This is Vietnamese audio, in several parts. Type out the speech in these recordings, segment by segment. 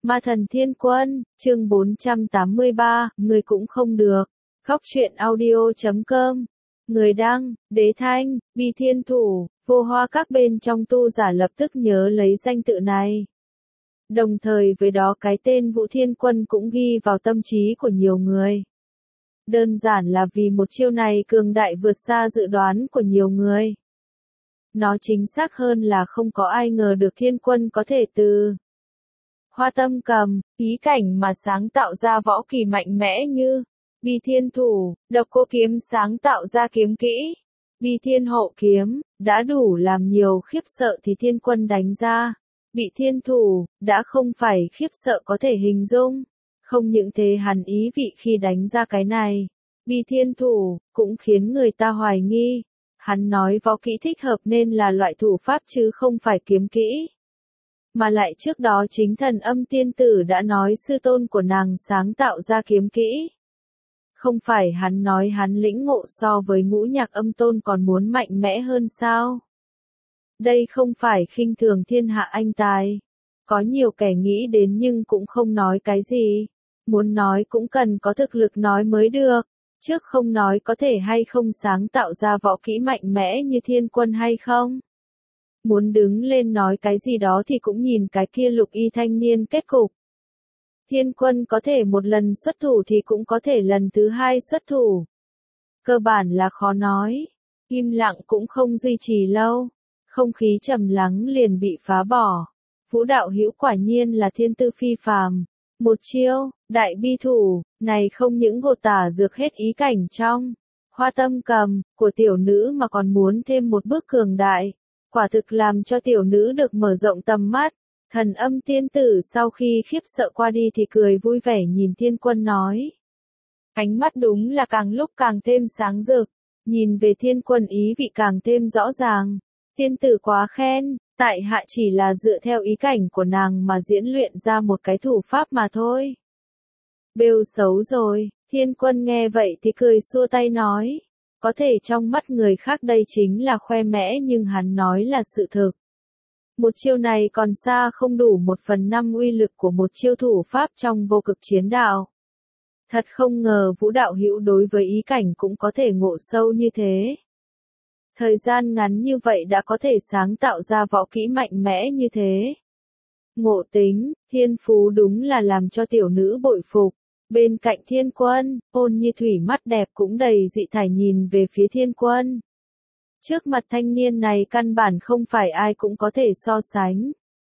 Ma thần thiên quân, chương 483, người cũng không được. Góc truyện audio.com. Người đăng, Đế Thanh, Bi Thiên Thủ, Vô Hoa các bên trong tu giả lập tức nhớ lấy danh tự này. Đồng thời với đó cái tên Vũ Thiên Quân cũng ghi vào tâm trí của nhiều người. Đơn giản là vì một chiêu này cường đại vượt xa dự đoán của nhiều người. Nó chính xác hơn là không có ai ngờ được Thiên Quân có thể từ Hoa Tâm Cầm, ý cảnh mà sáng tạo ra võ kỳ mạnh mẽ như Bi Thiên Thủ, Độc Cô Kiếm sáng tạo ra kiếm kỹ, Bi Thiên Hộ Kiếm, đã đủ làm nhiều khiếp sợ thì Thiên Quân đánh ra. Bị Thiên Thủ, đã không phải khiếp sợ có thể hình dung. Không những thế hắn ý vị khi đánh ra cái này, Bi Thiên Thủ, cũng khiến người ta hoài nghi. Hắn nói võ kỹ thích hợp nên là loại thủ pháp chứ không phải kiếm kỹ. Mà lại trước đó chính Thần Âm Tiên Tử đã nói sư tôn của nàng sáng tạo ra kiếm kỹ. Không phải hắn nói hắn lĩnh ngộ so với Ngũ Nhạc Âm Tôn còn muốn mạnh mẽ hơn sao? Đây không phải khinh thường thiên hạ anh tài. Có nhiều kẻ nghĩ đến nhưng cũng không nói cái gì. Muốn nói cũng cần có thực lực nói mới được. Trước không nói có thể hay không sáng tạo ra võ kỹ mạnh mẽ như Thiên Quân hay không. Muốn đứng lên nói cái gì đó thì cũng nhìn cái kia Lục Y thanh niên kết cục. Thiên Quân có thể một lần xuất thủ thì cũng có thể lần thứ hai xuất thủ. Cơ bản là khó nói. Im lặng cũng không duy trì lâu. Không khí trầm lắng liền bị phá bỏ. Vũ đạo hữu quả nhiên là thiên tư phi phàm. Một chiêu, đại bi thủ, này không những gột tả dược hết ý cảnh trong Hoa Tâm Cầm của tiểu nữ mà còn muốn thêm một bước cường đại. Quả thực làm cho tiểu nữ được mở rộng tầm mắt. Thần Âm Tiên Tử sau khi khiếp sợ qua đi thì cười vui vẻ nhìn Thiên Quân nói. Ánh mắt đúng là càng lúc càng thêm sáng rực. Nhìn về Thiên Quân ý vị càng thêm rõ ràng. Tiên tử quá khen, tại hạ chỉ là dựa theo ý cảnh của nàng mà diễn luyện ra một cái thủ pháp mà thôi. Bêu xấu rồi, Thiên Quân nghe vậy thì cười xua tay nói. Có thể trong mắt người khác đây chính là khoe mẽ nhưng hắn nói là sự thực. Một chiêu này còn xa không đủ 1/5 uy lực của một chiêu thủ pháp trong vô cực chiến đạo. Thật không ngờ Vũ đạo hữu đối với ý cảnh cũng có thể ngộ sâu như thế. Thời gian ngắn như vậy đã có thể sáng tạo ra võ kỹ mạnh mẽ như thế. Ngộ tính, thiên phú đúng là làm cho tiểu nữ bội phục. Bên cạnh Thiên Quân, Ôn Như Thủy mắt đẹp cũng đầy dị thải nhìn về phía Thiên Quân. Trước mặt thanh niên này căn bản không phải ai cũng có thể so sánh.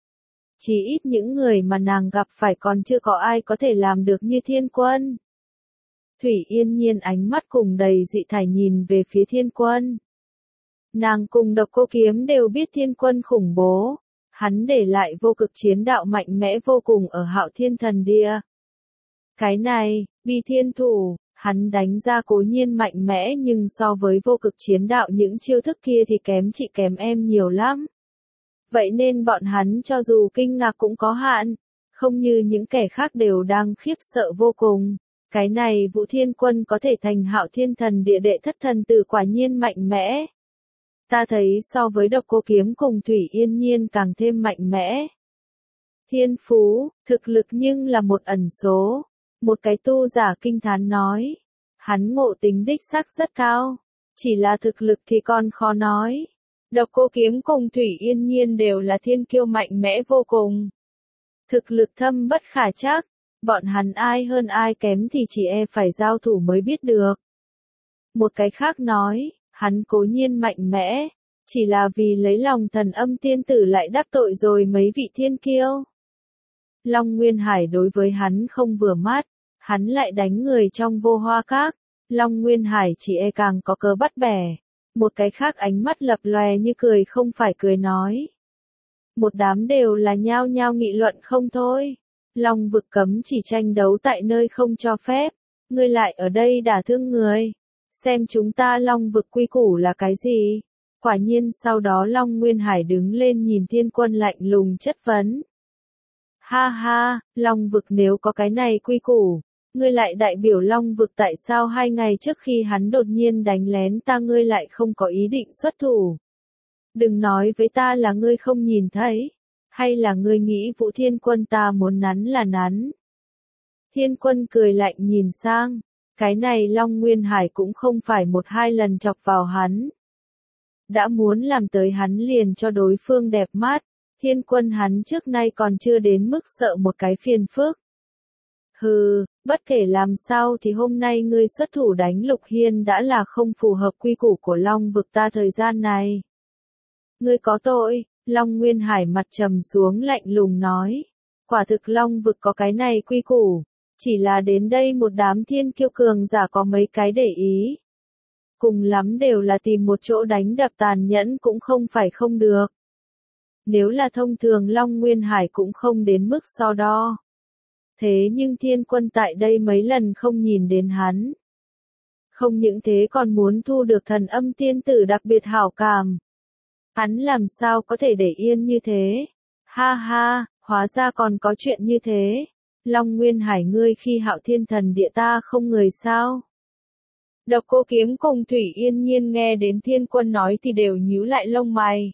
Chỉ ít những người mà nàng gặp phải còn chưa có ai có thể làm được như Thiên Quân. Thủy Yên Nhiên ánh mắt cùng đầy dị thải nhìn về phía Thiên Quân. Nàng cùng Độc Cô Kiếm đều biết Thiên Quân khủng bố. Hắn để lại vô cực chiến đạo mạnh mẽ vô cùng ở Hạo Thiên Thần Địa. Cái này, Bi Thiên Thủ, hắn đánh ra cố nhiên mạnh mẽ nhưng so với vô cực chiến đạo những chiêu thức kia thì kém chị kém em nhiều lắm. Vậy nên bọn hắn cho dù kinh ngạc cũng có hạn, không như những kẻ khác đều đang khiếp sợ vô cùng. Cái này Vũ Thiên Quân có thể thành Hạo Thiên Thần Địa đệ thất thần tử quả nhiên mạnh mẽ. Ta thấy so với Độc Cô Kiếm cùng Thủy Yên Nhiên càng thêm mạnh mẽ. Thiên phú, thực lực nhưng là một ẩn số. Một cái tu giả kinh thán nói. Hắn ngộ tính đích xác rất cao. Chỉ là thực lực thì còn khó nói. Độc Cô Kiếm cùng Thủy Yên Nhiên đều là thiên kiêu mạnh mẽ vô cùng. Thực lực thâm bất khả trắc. Bọn hắn ai hơn ai kém thì chỉ phải giao thủ mới biết được. Một cái khác nói. Hắn cố nhiên mạnh mẽ, chỉ là vì lấy lòng Thần Âm Tiên Tử lại đắc tội rồi mấy vị thiên kiêu. Long Nguyên Hải đối với hắn không vừa mắt, hắn lại đánh người trong Vô Hoa Các, Long Nguyên Hải chỉ càng có cớ bắt bẻ. Một cái khác ánh mắt lập lòe như cười không phải cười nói. Một đám đều là nhao nhao nghị luận không thôi. Long vực cấm chỉ tranh đấu tại nơi không cho phép, ngươi lại ở đây đả thương người. Xem chúng ta Long vực quy củ là cái gì? Quả nhiên sau đó Long Nguyên Hải đứng lên nhìn Thiên Quân lạnh lùng chất vấn. Ha ha, Long vực nếu có cái này quy củ, ngươi lại đại biểu Long vực tại sao 2 ngày trước khi hắn đột nhiên đánh lén ta ngươi lại không có ý định xuất thủ? Đừng nói với ta là ngươi không nhìn thấy. Hay là ngươi nghĩ Vũ Thiên Quân ta muốn nắn là nắn? Thiên Quân cười lạnh nhìn sang, cái này Long Nguyên Hải cũng không phải một hai lần chọc vào hắn. Đã muốn làm tới hắn liền cho đối phương đẹp mắt, Thiên Quân hắn trước nay còn chưa đến mức sợ một cái phiền phức. Hừ, bất kể làm sao thì hôm nay ngươi xuất thủ đánh Lục Hiên đã là không phù hợp quy củ của Long vực ta thời gian này. Ngươi có tội, Long Nguyên Hải mặt trầm xuống lạnh lùng nói. Quả thực Long vực có cái này quy củ, chỉ là đến đây một đám thiên kiêu cường giả có mấy cái để ý. Cùng lắm đều là tìm một chỗ đánh đập tàn nhẫn cũng không phải không được. Nếu là thông thường Long Nguyên Hải cũng không đến mức so đo. Thế nhưng Thiên Quân tại đây mấy lần không nhìn đến hắn. Không những thế còn muốn thu được thần âm tiên tử đặc biệt hảo cảm. Hắn làm sao có thể để yên như thế? Ha ha, hóa ra còn có chuyện như thế. Long Nguyên Hải ngươi khi Hạo Thiên Thần Địa ta không người sao? Độc Cô Kiếm cùng Thủy Yên Nhiên nghe đến Thiên Quân nói thì đều nhíu lại lông mày.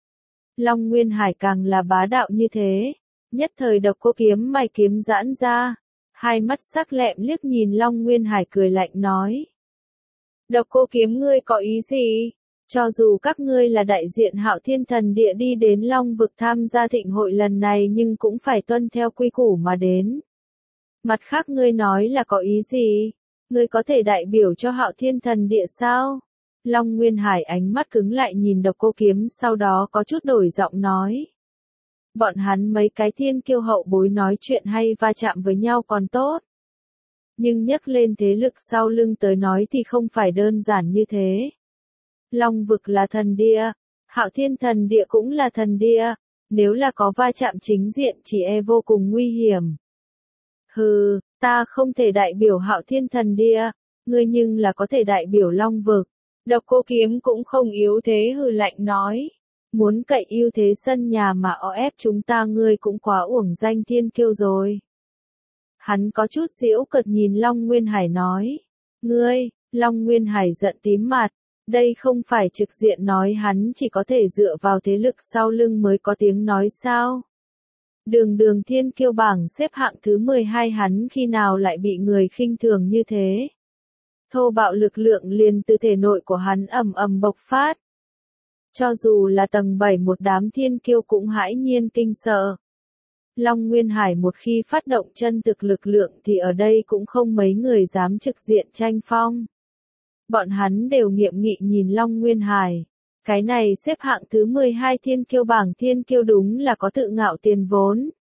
Long Nguyên Hải càng là bá đạo như thế. Nhất thời Độc Cô Kiếm mày kiếm giãn ra. Hai mắt sắc lẹm liếc nhìn Long Nguyên Hải cười lạnh nói. Độc Cô Kiếm ngươi có ý gì? Cho dù các ngươi là đại diện Hạo Thiên Thần Địa đi đến Long vực tham gia thịnh hội lần này nhưng cũng phải tuân theo quy củ mà đến. Mặt khác ngươi nói là có ý gì? Ngươi có thể đại biểu cho Hạo Thiên Thần Địa sao? Long Nguyên Hải ánh mắt cứng lại nhìn Độc Cô Kiếm sau đó có chút đổi giọng nói. Bọn hắn mấy cái thiên kiêu hậu bối nói chuyện hay va chạm với nhau còn tốt. Nhưng nhắc lên thế lực sau lưng tới nói thì không phải đơn giản như thế. Long vực là thần địa, Hạo Thiên Thần Địa cũng là thần địa, nếu là có va chạm chính diện chỉ e vô cùng nguy hiểm. Hừ, ta không thể đại biểu Hạo Thiên Thần Địa, ngươi nhưng là có thể đại biểu Long vực. Độc Cô Kiếm cũng không yếu thế hừ lạnh nói. Muốn cậy ưu thế sân nhà mà o ép chúng ta ngươi cũng quá uổng danh thiên kiêu rồi. Hắn có chút giễu cợt nhìn Long Nguyên Hải nói. Ngươi, Long Nguyên Hải giận tím mặt. Đây không phải trực diện nói hắn chỉ có thể dựa vào thế lực sau lưng mới có tiếng nói sao. Đường thiên kiêu bảng xếp hạng thứ 12 hắn khi nào lại bị người khinh thường như thế. Thô bạo lực lượng liền từ thể nội của hắn ầm ầm bộc phát. Cho dù là tầng 7 một đám thiên kiêu cũng hãi nhiên kinh sợ. Long Nguyên Hải một khi phát động chân thực lực lượng thì ở đây cũng không mấy người dám trực diện tranh phong. Bọn hắn đều nghiệm nghị nhìn Long Nguyên Hải. Cái này xếp hạng thứ 12 thiên kiêu bảng thiên kiêu đúng là có tự ngạo tiền vốn.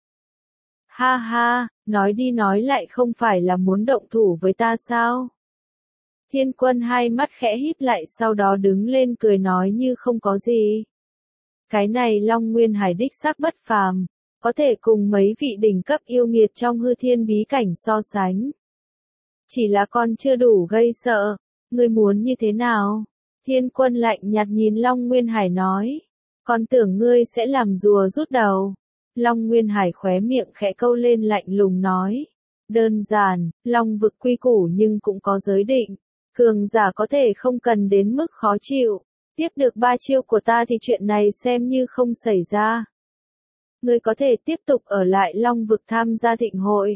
Ha ha, nói đi nói lại không phải là muốn động thủ với ta sao? Thiên Quân hai mắt khẽ híp lại sau đó đứng lên cười nói như không có gì. Cái này Long Nguyên Hải đích xác bất phàm, có thể cùng mấy vị đỉnh cấp yêu nghiệt trong hư thiên bí cảnh so sánh. Chỉ là con chưa đủ gây sợ, ngươi muốn như thế nào? Thiên Quân lạnh nhạt nhìn Long Nguyên Hải nói, con tưởng ngươi sẽ làm rùa rút đầu. Long Nguyên Hải khóe miệng khẽ câu lên lạnh lùng nói, đơn giản, Long vực quy củ nhưng cũng có giới định. Cường giả có thể không cần đến mức khó chịu. Tiếp được 3 chiêu của ta thì chuyện này xem như không xảy ra. Ngươi có thể tiếp tục ở lại Long vực tham gia thịnh hội.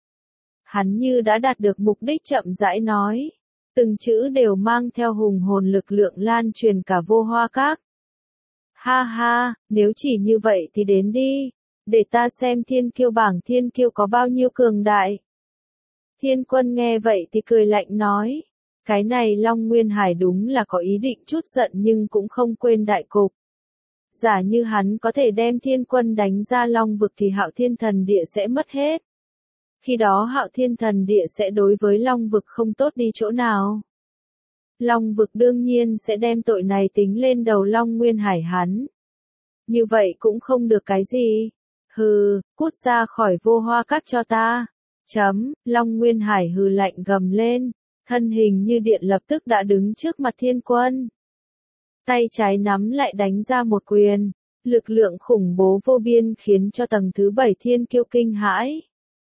Hắn như đã đạt được mục đích chậm rãi nói. Từng chữ đều mang theo hùng hồn lực lượng lan truyền cả Vô Hoa Các. Ha ha, nếu chỉ như vậy thì đến đi. Để ta xem thiên kiêu bảng thiên kiêu có bao nhiêu cường đại. Thiên Quân nghe vậy thì cười lạnh nói. Cái này Long Nguyên Hải đúng là có ý định chút giận nhưng cũng không quên đại cục. Giả như hắn có thể đem Thiên Quân đánh ra Long vực thì Hạo Thiên Thần Địa sẽ mất hết. Khi đó Hạo Thiên Thần Địa sẽ đối với Long vực không tốt đi chỗ nào. Long vực đương nhiên sẽ đem tội này tính lên đầu Long Nguyên Hải hắn. Như vậy cũng không được cái gì. Hừ, cút ra khỏi Vô Hoa Các cho ta. Long Nguyên Hải hừ lạnh gầm lên. Thân hình như điện lập tức đã đứng trước mặt Thiên Quân. Tay trái nắm lại đánh ra một quyền. Lực lượng khủng bố vô biên khiến cho tầng thứ 7 thiên kiêu kinh hãi.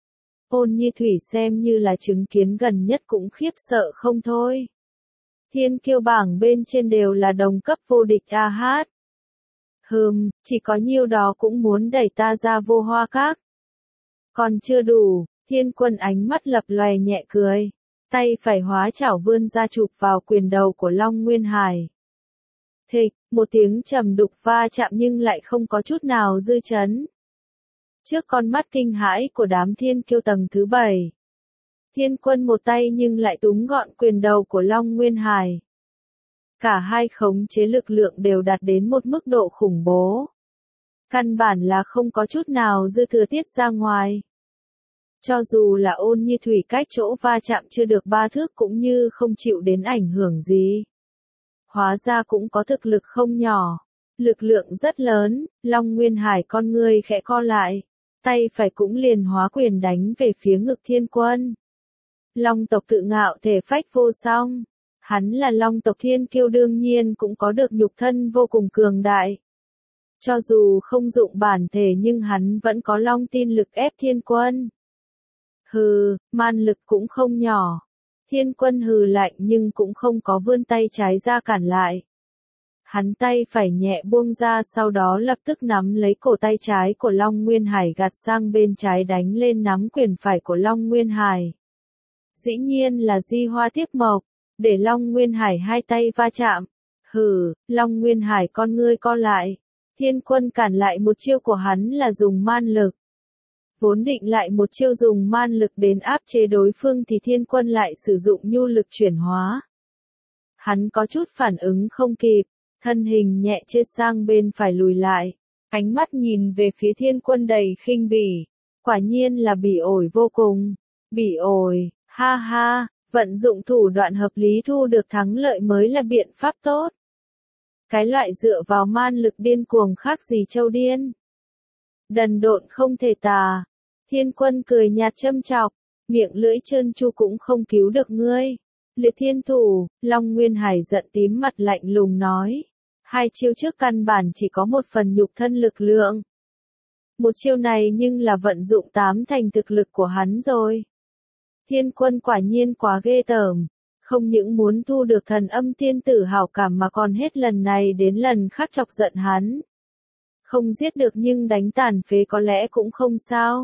Ôn Nhi Thủy xem như là chứng kiến gần nhất cũng khiếp sợ không thôi. Thiên kiêu bảng bên trên đều là đồng cấp vô địch a hát. Chỉ có nhiêu đó cũng muốn đẩy ta ra Vô Hoa Các. Còn chưa đủ, Thiên Quân ánh mắt lập lòe nhẹ cười. Tay phải hóa chảo vươn ra chụp vào quyền đầu của Long Nguyên Hải. Thịch, một tiếng trầm đục va chạm nhưng lại không có chút nào dư chấn. Trước con mắt kinh hãi của đám thiên kiêu tầng thứ 7. Thiên Quân một tay nhưng lại túm gọn quyền đầu của Long Nguyên Hải. Cả hai khống chế lực lượng đều đạt đến một mức độ khủng bố. Căn bản là không có chút nào dư thừa tiết ra ngoài. Cho dù là Ôn Như Thủy cách chỗ va chạm chưa được 3 thước cũng như không chịu đến ảnh hưởng gì. Hóa ra cũng có thực lực không nhỏ. Lực lượng rất lớn, Long Nguyên Hải con ngươi khẽ co lại. Tay phải cũng liền hóa quyền đánh về phía ngực Thiên Quân. Long tộc tự ngạo thể phách vô song. Hắn là Long tộc thiên kiêu đương nhiên cũng có được nhục thân vô cùng cường đại. Cho dù không dụng bản thể nhưng hắn vẫn có Long tin lực ép Thiên Quân. Man lực cũng không nhỏ. Thiên Quân hừ lạnh nhưng cũng không có vươn tay trái ra cản lại. Hắn tay phải nhẹ buông ra sau đó lập tức nắm lấy cổ tay trái của Long Nguyên Hải gạt sang bên trái đánh lên nắm quyền phải của Long Nguyên Hải. Dĩ nhiên là di hoa tiếp mộc, để Long Nguyên Hải hai tay va chạm. Long Nguyên Hải con ngươi co lại. Thiên Quân cản lại một chiêu của hắn là dùng man lực. Vốn định lại một chiêu dùng man lực đến áp chế đối phương thì Thiên Quân lại sử dụng nhu lực chuyển hóa. Hắn có chút phản ứng không kịp, thân hình nhẹ chết sang bên phải lùi lại, ánh mắt nhìn về phía Thiên Quân đầy khinh bỉ, quả nhiên là bỉ ổi vô cùng. Bỉ ổi, ha ha, vận dụng thủ đoạn hợp lý thu được thắng lợi mới là biện pháp tốt. Cái loại dựa vào man lực điên cuồng khác gì trâu điên. Đần độn không thể tà. Thiên Quân cười nhạt châm chọc, miệng lưỡi trơn tru cũng không cứu được ngươi. Liệt thiên thủ, Long Nguyên Hải giận tím mặt lạnh lùng nói. Hai chiêu trước căn bản chỉ có một phần nhục thân lực lượng. Một chiêu này nhưng là vận dụng 8 thành thực lực của hắn rồi. Thiên Quân quả nhiên quá ghê tởm. Không những muốn thu được Thần Âm tiên tử hảo cảm mà còn hết lần này đến lần khác chọc giận hắn. Không giết được nhưng đánh tàn phế có lẽ cũng không sao.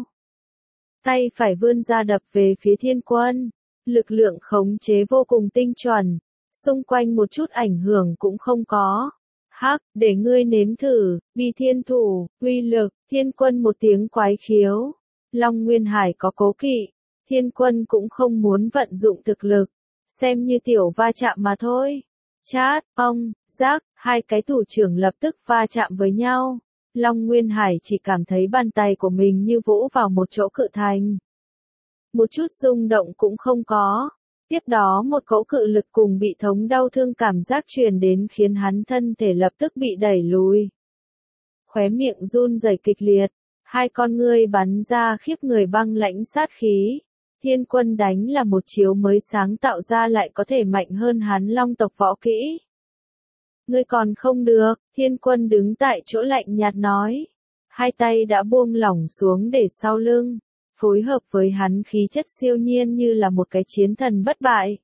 Tay phải vươn ra đập về phía Thiên Quân. Lực lượng khống chế vô cùng tinh chuẩn. Xung quanh một chút ảnh hưởng cũng không có. Để ngươi nếm thử, Bi Thiên Thủ, uy lực. Thiên Quân một tiếng quái khiếu. Long Nguyên Hải có cố kỵ. Thiên Quân cũng không muốn vận dụng thực lực. Xem như tiểu va chạm mà thôi. Chát, giác, hai cái thủ trưởng lập tức va chạm với nhau. Long Nguyên Hải chỉ cảm thấy bàn tay của mình như vỗ vào một chỗ cự thành. Một chút rung động cũng không có. Tiếp đó một cỗ cự lực cùng bị thống đau thương cảm giác truyền đến khiến hắn thân thể lập tức bị đẩy lùi. Khóe miệng run rẩy kịch liệt. Hai con ngươi bắn ra khiếp người băng lãnh sát khí. Thiên Quân đánh là một chiếu mới sáng tạo ra lại có thể mạnh hơn hắn Long tộc võ kỹ. Ngươi còn không được, Thiên Quân đứng tại chỗ lạnh nhạt nói. Hai tay đã buông lỏng xuống để sau lưng, phối hợp với hắn khí chất siêu nhiên như là một cái chiến thần bất bại.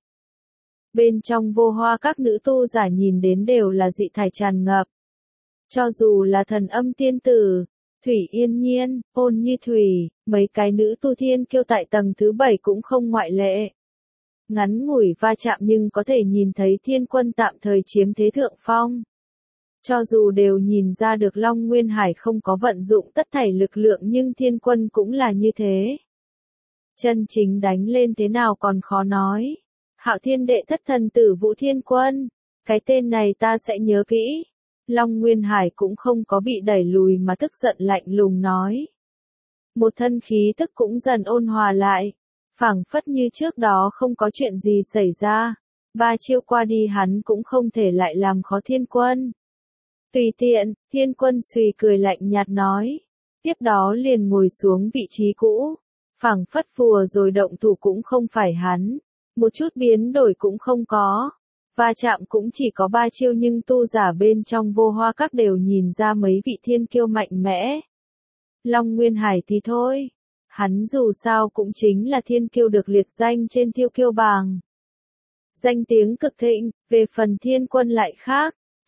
Bên trong Vô Hoa các nữ tu giả nhìn đến đều là dị thải tràn ngập. Cho dù là Thần Âm tiên tử, Thủy Yên Nhiên, Ôn Như Thủy, mấy cái nữ tu thiên kiêu tại tầng thứ 7 cũng không ngoại lệ. Ngắn ngủi va chạm nhưng có thể nhìn thấy Thiên Quân tạm thời chiếm thế thượng phong. Cho dù đều nhìn ra được Long Nguyên Hải không có vận dụng tất thảy lực lượng nhưng Thiên Quân cũng là như thế. Chân chính đánh lên thế nào còn khó nói. Hạo Thiên đệ thất thần tử Vũ Thiên Quân. Cái tên này ta sẽ nhớ kỹ. Long Nguyên Hải cũng không có bị đẩy lùi mà tức giận lạnh lùng nói. Một thân khí tức cũng dần ôn hòa lại. Phảng phất như trước đó không có chuyện gì xảy ra. 3 chiêu qua đi hắn cũng không thể lại làm khó Thiên Quân. Tùy tiện, Thiên Quân suy cười lạnh nhạt nói. Tiếp đó liền ngồi xuống vị trí cũ. Phảng phất vừa rồi động thủ cũng không phải hắn. Một chút biến đổi cũng không có. Va chạm cũng chỉ có 3 chiêu nhưng tu giả bên trong Vô Hoa các đều nhìn ra mấy vị thiên kiêu mạnh mẽ. Long Nguyên Hải thì thôi. Hắn dù sao cũng chính là thiên kiêu được liệt danh trên Thiên Kiêu bảng. Danh tiếng cực thịnh, về phần Thiên Quân lại khác.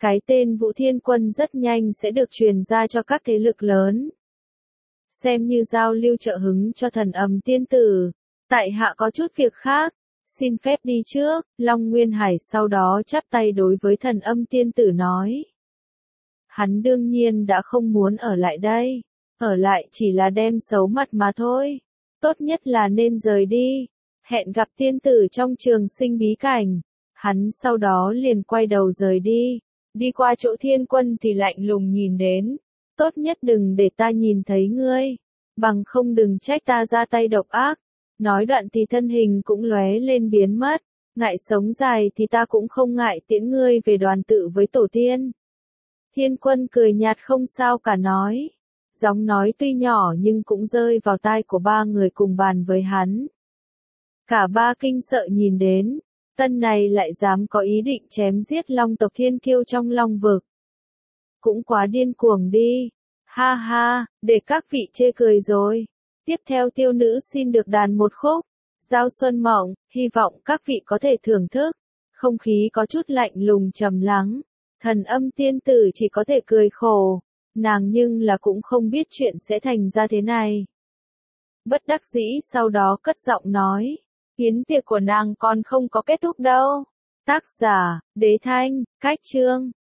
Cái tên Vũ Thiên Quân rất nhanh sẽ được truyền ra cho các thế lực lớn. Xem như giao lưu trợ hứng cho Thần Âm tiên tử. Tại hạ có chút việc khác, xin phép đi trước. Long Nguyên Hải sau đó chắp tay đối với Thần Âm tiên tử nói. Hắn đương nhiên đã không muốn ở lại đây. Ở lại chỉ là đem xấu mặt mà thôi. Tốt nhất là nên rời đi. Hẹn gặp tiên tử trong trường sinh bí cảnh. Hắn sau đó liền quay đầu rời đi. Đi qua chỗ Thiên Quân thì lạnh lùng nhìn đến. Tốt nhất đừng để ta nhìn thấy ngươi. Bằng không đừng trách ta ra tay độc ác. Nói đoạn thì thân hình cũng lóe lên biến mất. Ngại sống dài thì ta cũng không ngại tiễn ngươi về đoàn tự với tổ tiên. Thiên Quân cười nhạt không sao cả nói. Giọng nói tuy nhỏ nhưng cũng rơi vào tai của ba người cùng bàn với hắn. Cả ba kinh sợ nhìn đến. Tân này lại dám có ý định chém giết Long tộc Thiên Kiêu trong Long vực. Cũng quá điên cuồng đi. Ha ha, để các vị chê cười rồi. Tiếp theo tiêu nữ xin được đàn một khúc. Giao Xuân Mộng, hy vọng các vị có thể thưởng thức. Không khí có chút lạnh lùng trầm lắng. Thần Âm tiên tử chỉ có thể cười khổ. Nàng nhưng là cũng không biết chuyện sẽ thành ra thế này. Bất đắc dĩ sau đó cất giọng nói. Yến tiệc của nàng còn không có kết thúc đâu. Tác giả, Đế Thanh, Cách Chương.